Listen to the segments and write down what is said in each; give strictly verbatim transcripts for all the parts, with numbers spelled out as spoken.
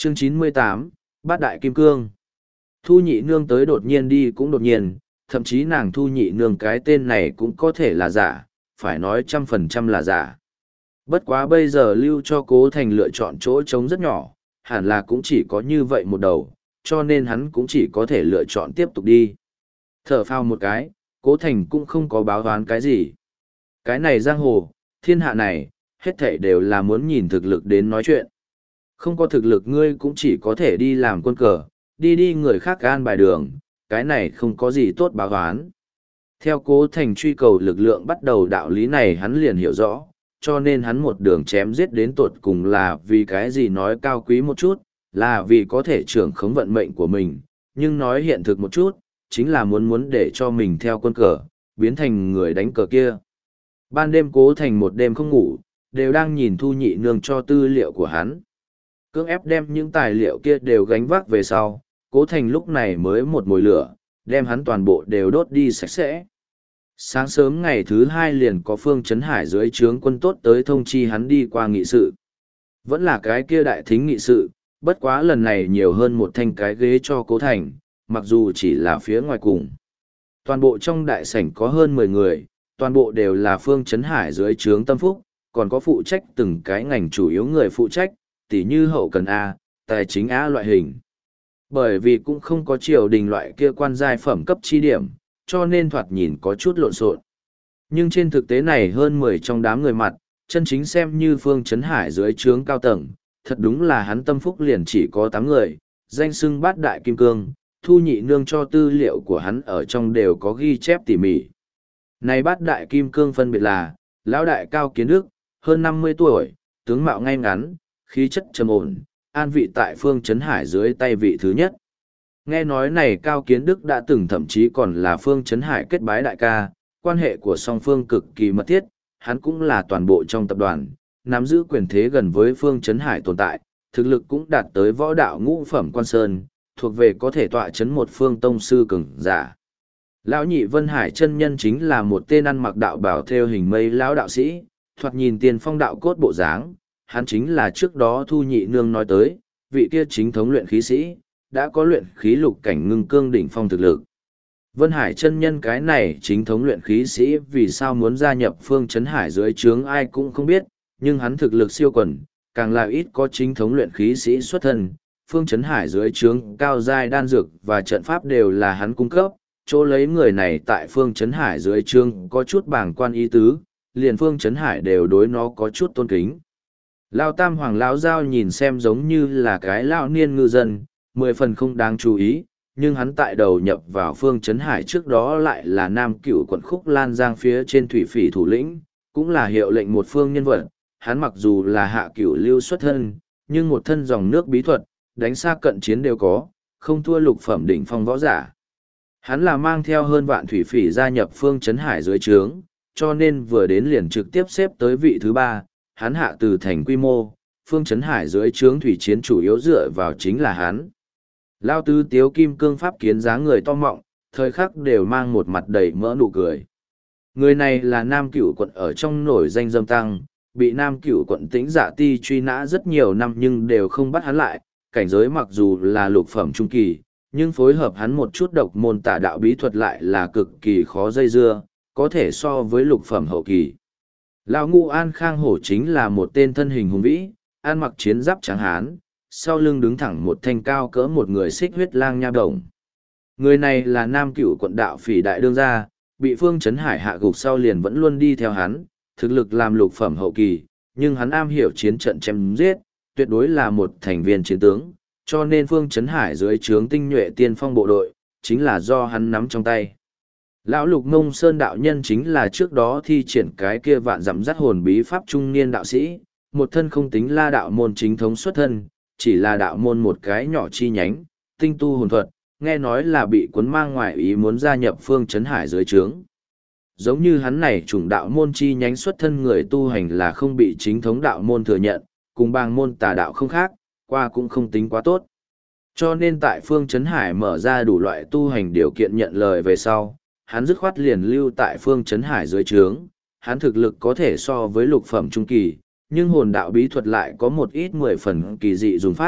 Chương chín mươi tám, Bát Đại Kim Cương. Thu nhị nương tới đột nhiên đi cũng đột nhiên, thậm chí nàng thu nhị nương cái tên này cũng có thể là giả, phải nói trăm phần trăm là giả. Bất quá bây giờ lưu cho Cố Thành lựa chọn chỗ trống rất nhỏ, hẳn là cũng chỉ có như vậy một đầu, cho nên hắn cũng chỉ có thể lựa chọn tiếp tục đi. Thở phào một cái, Cố Thành cũng không có báo đoán cái gì. Cái này giang hồ, thiên hạ này, hết thảy đều là muốn nhìn thực lực đến nói chuyện. Không có thực lực ngươi cũng chỉ có thể đi làm quân cờ, đi đi người khác gan bài đường, cái này không có gì tốt báo đoán. Theo Cố Thành truy cầu lực lượng bắt đầu đạo lý này hắn liền hiểu rõ, cho nên hắn một đường chém giết đến tột cùng là vì cái gì nói cao quý một chút, là vì có thể trưởng khống vận mệnh của mình, nhưng nói hiện thực một chút, chính là muốn muốn để cho mình theo quân cờ, biến thành người đánh cờ kia. Ban đêm Cố Thành một đêm không ngủ, đều đang nhìn Thu nhị nương cho tư liệu của hắn. Cưỡng ép đem những tài liệu kia đều gánh vác về sau, Cố Thành lúc này mới một mồi lửa, đem hắn toàn bộ đều đốt đi sạch sẽ. Sáng sớm ngày thứ hai liền có Phương Trấn Hải dưới trướng quân tốt tới thông chi hắn đi qua nghị sự. Vẫn là cái kia đại thính nghị sự, bất quá lần này nhiều hơn một thanh cái ghế cho Cố Thành, mặc dù chỉ là phía ngoài cùng. Toàn bộ trong đại sảnh có hơn mười người, toàn bộ đều là Phương Trấn Hải dưới trướng tâm phúc, còn có phụ trách từng cái ngành chủ yếu người phụ trách, tỉ như hậu cần A, tài chính A loại hình. Bởi vì cũng không có triều đình loại kia quan giai phẩm cấp chi điểm, cho nên thoạt nhìn có chút lộn xộn. Nhưng trên thực tế này hơn mười trong đám người mặt, chân chính xem như Phương Trấn Hải dưới trướng cao tầng, thật đúng là hắn tâm phúc liền chỉ có tám người, danh xưng Bát Đại Kim Cương, Thu nhị nương cho tư liệu của hắn ở trong đều có ghi chép tỉ mỉ. Này Bát Đại Kim Cương phân biệt là, Lão Đại Cao Kiến Đức, hơn năm mươi tuổi, tướng mạo ngay ngắn, khí chất trầm ổn, an vị tại Phương Trấn Hải dưới tay vị thứ nhất. Nghe nói này Cao Kiến Đức đã từng thậm chí còn là Phương Trấn Hải kết bái đại ca, quan hệ của song phương cực kỳ mật thiết, hắn cũng là toàn bộ trong tập đoàn, nắm giữ quyền thế gần với Phương Trấn Hải tồn tại, thực lực cũng đạt tới võ đạo ngũ phẩm quan sơn, thuộc về có thể tọa chấn một phương tông sư cường giả. Lão nhị Vân Hải chân nhân chính là một tên ăn mặc đạo bảo theo hình mây lão đạo sĩ, thoạt nhìn tiền phong đạo cốt bộ dáng, hắn chính là trước đó Thu nhị nương nói tới, vị kia chính thống luyện khí sĩ, đã có luyện khí lục cảnh ngưng cương đỉnh phong thực lực. Vân Hải chân nhân cái này chính thống luyện khí sĩ vì sao muốn gia nhập Phương Trấn Hải dưới trướng ai cũng không biết, nhưng hắn thực lực siêu quần, càng là ít có chính thống luyện khí sĩ xuất thân. Phương Trấn Hải dưới trướng cao giai đan dược và trận pháp đều là hắn cung cấp, chỗ lấy người này tại Phương Trấn Hải dưới trướng có chút bảng quan ý tứ, liền Phương Trấn Hải đều đối nó có chút tôn kính. Lao Tam Hoàng lão Giao nhìn xem giống như là cái lão niên ngư dân, mười phần không đáng chú ý, nhưng hắn tại đầu nhập vào Phương Trấn Hải trước đó lại là Nam Cửu quận Khúc Lan Giang phía trên thủy phỉ thủ lĩnh, cũng là hiệu lệnh một phương nhân vật. Hắn mặc dù là hạ cửu lưu xuất thân, nhưng một thân dòng nước bí thuật, đánh xa cận chiến đều có, không thua lục phẩm đỉnh phong võ giả. Hắn là mang theo hơn vạn thủy phỉ gia nhập Phương Trấn Hải dưới trướng, cho nên vừa đến liền trực tiếp xếp tới vị thứ ba, hắn hạ từ thành quy mô, Phương Trấn Hải dưới trướng thủy chiến chủ yếu dựa vào chính là hắn. Lao tứ tiếu kim cương pháp kiến dáng người to mọng, thời khắc đều mang một mặt đầy mỡ nụ cười. Người này là Nam Cửu quận ở trong nổi danh dâm tăng, bị Nam Cửu quận Tĩnh Dạ Ti truy nã rất nhiều năm nhưng đều không bắt hắn lại, cảnh giới mặc dù là lục phẩm trung kỳ, nhưng phối hợp hắn một chút độc môn tả đạo bí thuật lại là cực kỳ khó dây dưa, có thể so với lục phẩm hậu kỳ. Lão Ngũ An Khang Hổ chính là một tên thân hình hùng vĩ, ăn mặc chiến giáp trắng hán, sau lưng đứng thẳng một thanh cao cỡ một người xích huyết lang nha đồng. Người này là Nam Cửu quận đạo phỉ đại đương gia, bị Phương Trấn Hải hạ gục sau liền vẫn luôn đi theo hắn, thực lực làm lục phẩm hậu kỳ, nhưng hắn am hiểu chiến trận chém giết, tuyệt đối là một thành viên chiến tướng, cho nên Phương Trấn Hải dưới trướng tinh nhuệ tiên phong bộ đội, chính là do hắn nắm trong tay. Lão Lục Ngông Sơn đạo nhân chính là trước đó thi triển cái kia vạn dặm dắt hồn bí pháp trung niên đạo sĩ, một thân không tính la đạo môn chính thống xuất thân, chỉ là đạo môn một cái nhỏ chi nhánh, tinh tu hồn thuật, nghe nói là bị cuốn mang ngoài ý muốn gia nhập Phương Trấn Hải dưới trướng. Giống như hắn này chủng đạo môn chi nhánh xuất thân người tu hành là không bị chính thống đạo môn thừa nhận, cùng bang môn tà đạo không khác, qua cũng không tính quá tốt. Cho nên tại Phương Trấn Hải mở ra đủ loại tu hành điều kiện nhận lời về sau, hắn dứt khoát liền lưu tại Phương Trấn Hải dưới trướng, hắn thực lực có thể so với lục phẩm trung kỳ, nhưng hồn đạo bí thuật lại có một ít mười phần kỳ dị dùng pháp,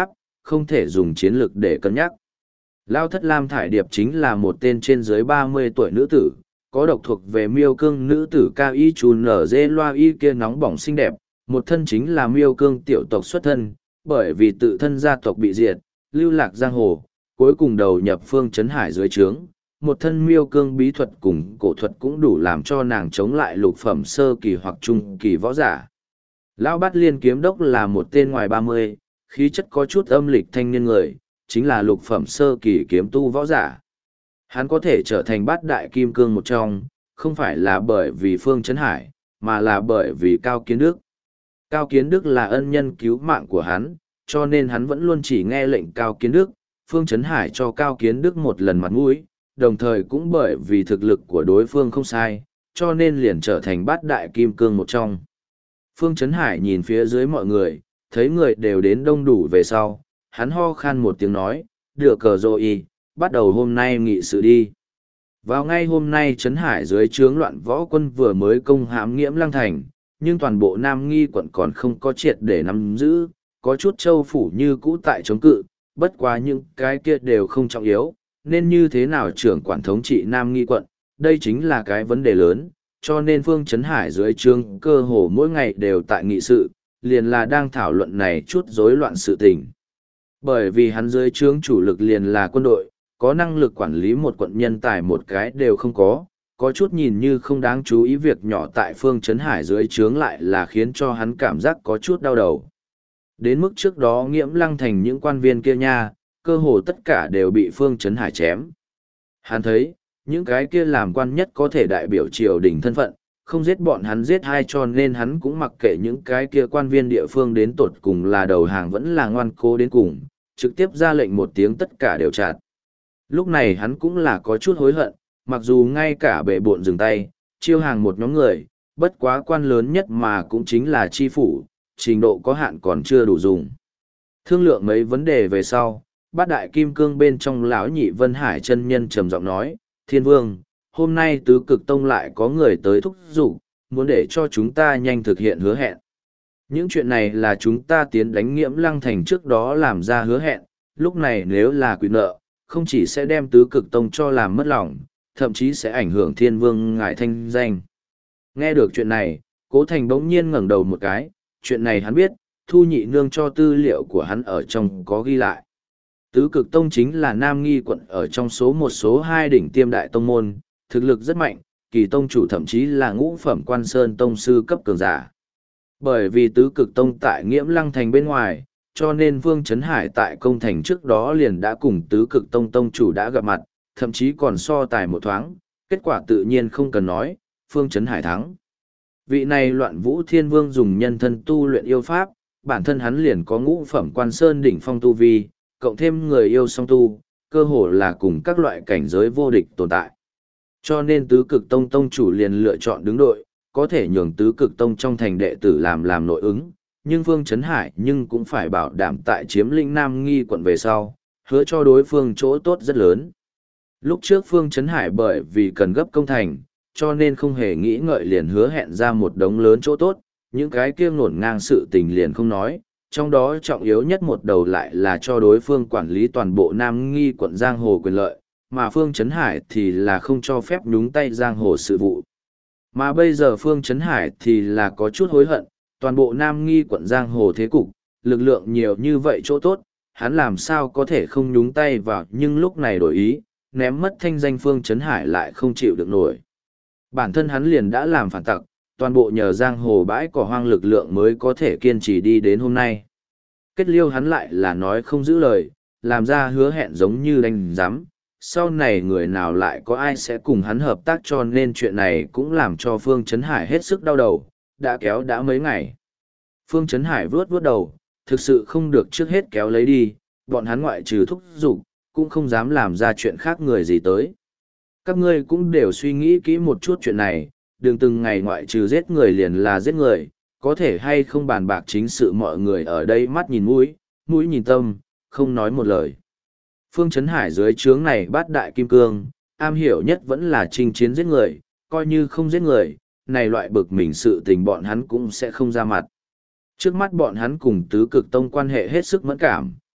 không thể dùng chiến lược để cân nhắc. Lao thất Lam Thải Điệp chính là một tên trên dưới ba mươi tuổi nữ tử, có độc thuộc về miêu cương nữ tử cao y chùn nở dê loa y kia nóng bỏng xinh đẹp, một thân chính là miêu cương tiểu tộc xuất thân, bởi vì tự thân gia tộc bị diệt, lưu lạc giang hồ, cuối cùng đầu nhập Phương Chấn Hải dưới trướng. Một thân miêu cương bí thuật cùng cổ thuật cũng đủ làm cho nàng chống lại lục phẩm sơ kỳ hoặc trung kỳ võ giả. Lão Bát Liên kiếm đốc là một tên ngoài ba mươi, khí chất có chút âm lịch thanh niên người, chính là lục phẩm sơ kỳ kiếm tu võ giả. Hắn có thể trở thành bát đại kim cương một trong, không phải là bởi vì Phương Chấn Hải, mà là bởi vì Cao Kiến Đức. Cao Kiến Đức là ân nhân cứu mạng của hắn, cho nên hắn vẫn luôn chỉ nghe lệnh Cao Kiến Đức. Phương Chấn Hải cho Cao Kiến Đức một lần mặt mũi, đồng thời cũng bởi vì thực lực của đối phương không sai, cho nên liền trở thành bát đại kim cương một trong. Phương Chấn Hải nhìn phía dưới mọi người, thấy người đều đến đông đủ về sau, hắn ho khan một tiếng nói, được cờ rồi, bắt đầu hôm nay nghị sự đi. Vào ngay hôm nay Chấn Hải dưới trướng loạn võ quân vừa mới công hãm Nghiễm Lăng Thành, nhưng toàn bộ Nam Nghi quận còn không có triệt để nắm giữ, có chút châu phủ như cũ tại chống cự, bất quá những cái kia đều không trọng yếu, nên như thế nào trưởng quản thống trị Nam Nghi quận, đây chính là cái vấn đề lớn, cho nên Phương Chấn Hải dưới trướng cơ hồ mỗi ngày đều tại nghị sự, liền là đang thảo luận này chút rối loạn sự tình. Bởi vì hắn dưới trướng chủ lực liền là quân đội, có năng lực quản lý một quận nhân tài một cái đều không có, có chút nhìn như không đáng chú ý việc nhỏ tại Phương Chấn Hải dưới trướng lại là khiến cho hắn cảm giác có chút đau đầu. Đến mức trước đó Nghiễm Lăng Thành những quan viên kia nha, cơ hồ tất cả đều bị Phương Chấn Hải chém. Hắn thấy, những cái kia làm quan nhất có thể đại biểu triều đình thân phận, không giết bọn hắn giết hai, cho nên hắn cũng mặc kệ những cái kia quan viên địa phương đến tột cùng là đầu hàng vẫn là ngoan cố đến cùng, trực tiếp ra lệnh một tiếng tất cả đều chặt. Lúc này hắn cũng là có chút hối hận, mặc dù ngay cả bệ bộn dừng tay, chiêu hàng một nhóm người, bất quá quan lớn nhất mà cũng chính là chi phủ, trình độ có hạn còn chưa đủ dùng. Thương lượng mấy vấn đề về sau, bát đại kim cương bên trong lão nhị Vân Hải chân nhân trầm giọng nói, Thiên Vương, hôm nay tứ cực tông lại có người tới thúc giục, muốn để cho chúng ta nhanh thực hiện hứa hẹn. Những chuyện này là chúng ta tiến đánh Nghiễm Lăng Thành trước đó làm ra hứa hẹn, lúc này nếu là quỵ nợ, không chỉ sẽ đem tứ cực tông cho làm mất lòng, thậm chí sẽ ảnh hưởng Thiên Vương ngài thanh danh. Nghe được chuyện này, Cố Thành bỗng nhiên ngẩng đầu một cái, chuyện này hắn biết, Thu Nhị Nương cho tư liệu của hắn ở trong có ghi lại. Tứ cực tông chính là Nam Nghi quận ở trong số một số hai đỉnh tiêm đại tông môn, thực lực rất mạnh, kỳ tông chủ thậm chí là ngũ phẩm quan sơn tông sư cấp cường giả. Bởi vì tứ cực tông tại Nghiễm Lăng Thành bên ngoài, cho nên Vương Chấn Hải tại công thành trước đó liền đã cùng tứ cực tông tông chủ đã gặp mặt, thậm chí còn so tài một thoáng, kết quả tự nhiên không cần nói, Vương Chấn Hải thắng. Vị này Loạn Vũ Thiên Vương dùng nhân thân tu luyện yêu pháp, bản thân hắn liền có ngũ phẩm quan sơn đỉnh phong tu vi, cộng thêm người yêu song tu, cơ hồ là cùng các loại cảnh giới vô địch tồn tại. Cho nên tứ cực tông tông chủ liền lựa chọn đứng đội, có thể nhường tứ cực tông trong thành đệ tử làm làm nội ứng, nhưng Phương Chấn Hải nhưng cũng phải bảo đảm tại chiếm lĩnh Nam Nghi quận về sau, hứa cho đối phương chỗ tốt rất lớn. Lúc trước Phương Chấn Hải bởi vì cần gấp công thành, cho nên không hề nghĩ ngợi liền hứa hẹn ra một đống lớn chỗ tốt, những cái kia ngổn ngang sự tình liền không nói, trong đó trọng yếu nhất một đầu lại là cho đối phương quản lý toàn bộ Nam Nghi quận Giang Hồ quyền lợi, mà Phương Chấn Hải thì là không cho phép nhúng tay Giang Hồ sự vụ. Mà bây giờ Phương Chấn Hải thì là có chút hối hận, toàn bộ Nam Nghi quận Giang Hồ thế cục, lực lượng nhiều như vậy chỗ tốt, hắn làm sao có thể không nhúng tay vào, nhưng lúc này đổi ý, ném mất thanh danh Phương Chấn Hải lại không chịu được nổi. Bản thân hắn liền đã làm phản tặc, toàn bộ nhờ Giang Hồ bãi cỏ hoang lực lượng mới có thể kiên trì đi đến hôm nay. Kết liêu hắn lại là nói không giữ lời, làm ra hứa hẹn giống như đánh giám, sau này người nào lại có ai sẽ cùng hắn hợp tác, cho nên chuyện này cũng làm cho Phương Chấn Hải hết sức đau đầu, đã kéo đã mấy ngày. Phương Chấn Hải vuốt vuốt đầu, thực sự không được trước hết kéo lấy đi, bọn hắn ngoại trừ thúc giục, cũng không dám làm ra chuyện khác người gì tới. Các ngươi cũng đều suy nghĩ kỹ một chút chuyện này, đừng từng ngày ngoại trừ giết người liền là giết người, có thể hay không bàn bạc chính sự, mọi người ở đây mắt nhìn mũi, mũi nhìn tâm, không nói một lời. Phương Chấn Hải dưới trướng này bát đại kim cương, am hiểu nhất vẫn là chinh chiến giết người, coi như không giết người, này loại bực mình sự tình bọn hắn cũng sẽ không ra mặt. Trước mắt bọn hắn cùng tứ cực tông quan hệ hết sức mẫn cảm,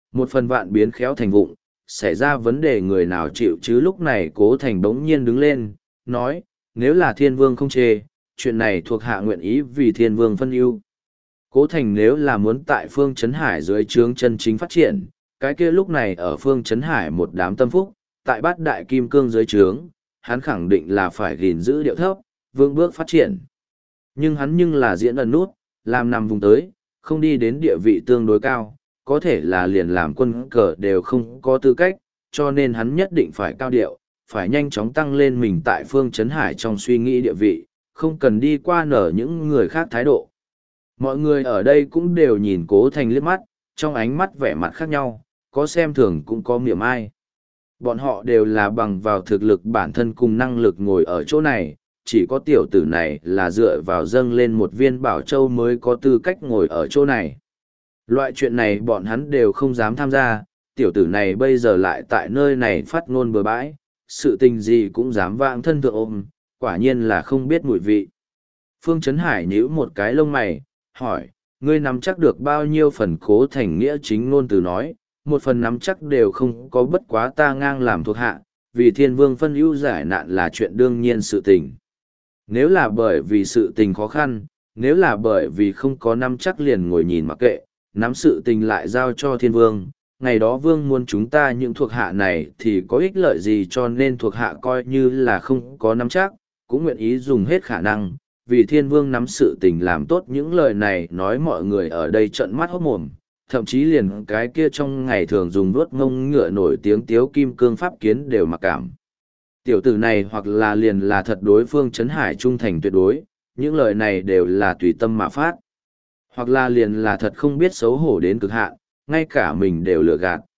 Một phần vạn biến khéo thành vụng, xảy ra vấn đề người nào chịu chứ lúc này Cố Thành bỗng nhiên đứng lên, nói, nếu là thiên vương không chê, chuyện này thuộc hạ nguyện ý vì thiên vương phân ưu. Cố Thành nếu là muốn tại phương Trấn Hải dưới trướng chân chính phát triển, cái kia lúc này ở phương Trấn Hải một đám tâm phúc, tại bát đại kim cương dưới trướng, hắn khẳng định là phải gìn giữ điệu thấp, vương bước phát triển. Nhưng hắn nhưng là diễn ẩn nút, làm nằm vùng tới, không đi đến địa vị tương đối cao, có thể là liền làm quân cờ đều không có tư cách, cho nên hắn nhất định phải cao điệu, phải nhanh chóng tăng lên mình tại phương Trấn Hải trong suy nghĩ địa vị, không cần đi qua nở những người khác thái độ. Mọi người ở đây cũng đều nhìn Cố Thành liếc mắt, trong ánh mắt vẻ mặt khác nhau, có xem thường cũng có miệng ai. Bọn họ đều là bằng vào thực lực bản thân cùng năng lực ngồi ở chỗ này, chỉ có tiểu tử này là dựa vào dâng lên một viên bảo châu mới có tư cách ngồi ở chỗ này. Loại chuyện này bọn hắn đều không dám tham gia, tiểu tử này bây giờ lại tại nơi này phát ngôn bừa bãi, sự tình gì cũng dám vãng thân thượng ôm, quả nhiên là không biết mùi vị. Phương Trấn Hải nhíu một cái lông mày, hỏi, ngươi nắm chắc được bao nhiêu phần Cố Thành nghĩa chính ngôn từ nói, một phần nắm chắc đều không có, bất quá ta ngang làm thuộc hạ, vì thiên vương phân ưu giải nạn là chuyện đương nhiên sự tình. Nếu là bởi vì sự tình khó khăn, nếu là bởi vì không có nắm chắc liền ngồi nhìn mặc kệ, nắm sự tình lại giao cho thiên vương, ngày đó vương muốn chúng ta những thuộc hạ này thì có ích lợi gì, cho nên thuộc hạ coi như là không có nắm chắc, cũng nguyện ý dùng hết khả năng, vì thiên vương nắm sự tình làm tốt. Những lời này nói mọi người ở đây trợn mắt hốt mồm, thậm chí liền cái kia trong ngày thường dùng vuốt ngông ngựa nổi tiếng tiếu kim cương pháp kiến đều mặc cảm. Tiểu tử này hoặc là liền là thật đối phương Trấn Hải trung thành tuyệt đối, những lời này đều là tùy tâm mà phát. Hoặc là liền là thật không biết xấu hổ đến cực hạn, ngay cả mình đều lừa gạt.